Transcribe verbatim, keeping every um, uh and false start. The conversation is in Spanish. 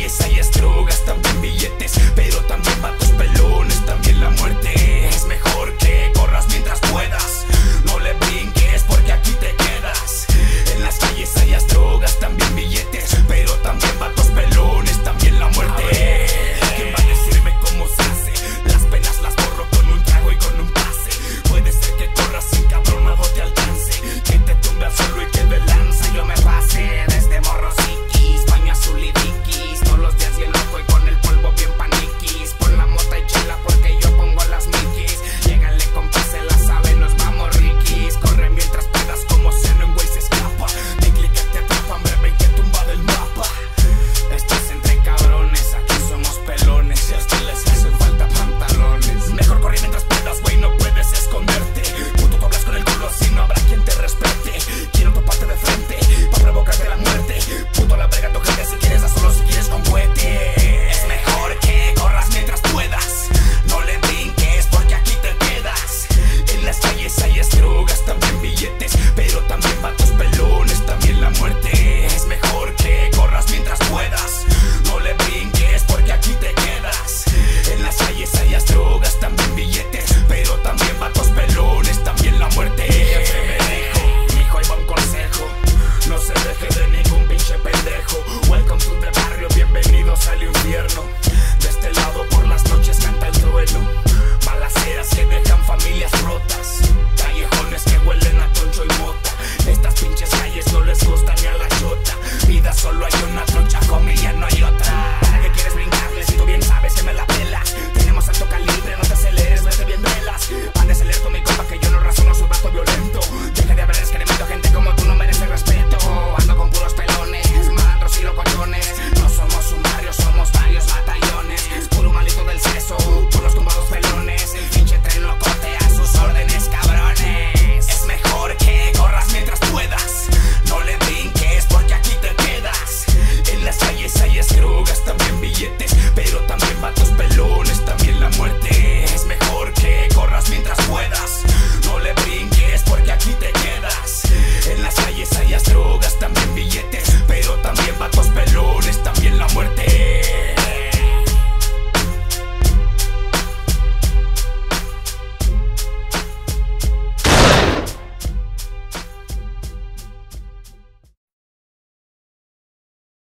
calles hay drogas, también billetes, pero también vatos pelones, también la muerte. Es mejor que corras mientras puedas, no le brinques porque aquí te quedas. En las calles hay drogas, también billetes, pero también vatos pelones, también la muerte. ¿Quién va a decirme cómo se hace? Las penas las borro con un trago y con un pase. Puede ser que corras sin cabronado te alcance, que te tumbe al suelo y que de lanza yo me pase. Desde morro psiquis, baño azul y diquis, todos los días bien loco y con el polvo bien paniquis. Pon la mota y chela porque yo pongo las miquis. Llégale compa, se la sabe, nos vamos riquis. Corre mientras puedas como Seno en güey se escapa. Mi clica te atrapa, breve y te tumba del mapa. Estás entre cabrones, aquí somos pelones y hasta les hacen falta pantalones. Mejor corre mientras puedas, güey, no puedes esconderte. Puto, tú hablas con el culo así no habrá quien te respete. Quiero toparte de frente, pa' provocarte la muerte. Puto, la verga tu gente si quieres, a solo si quieres con cohete. Es mejor que corras mientras puedas, no le brinques porque aquí te quedas. En las calles hay drogas, también billetes, pero también vatos pelones, también la muerte. Es mejor que corras mientras puedas, no le brinques porque aquí te quedas. En las calles hay drogas, también billetes, pero también vatos pelones, también la muerte. Mi jefe me dijo, mijo, ahí va un consejo, no se deje de ningún pinche pendejo. Welcome to the barrio, bienvenidos al infierno. De este lado por las noches canta el trueno, balaceras que dejan familias rotas, callejones que huelen a toncho y mota. Estas pinches calles no les gusta ni a la chota. Vida solo hay una trocha, homie, ya no hay otra. ¿Para qué quieres brincarle si tú bien sabes que me la pelas? Tenemos alto calibre, no te aceleres, vete bien velas. Van de acelerar mi compa que yo no razono, soy vato violento. Deja de haber excremento, gente como tú no merece respeto. Ando con puros pelones, malandros y locochones. No somos sumarios, somos varios batallones. Puro malito del seso, puros tumbados pelones. El pinche tren locote a sus órdenes, cabrones. Es mejor que corras mientras puedas, no le brinques porque aquí te quedas. En las calles hay drogas, también billetes, pero también vatos pelones, también la muerte. Es mejor que corras mientras puedas,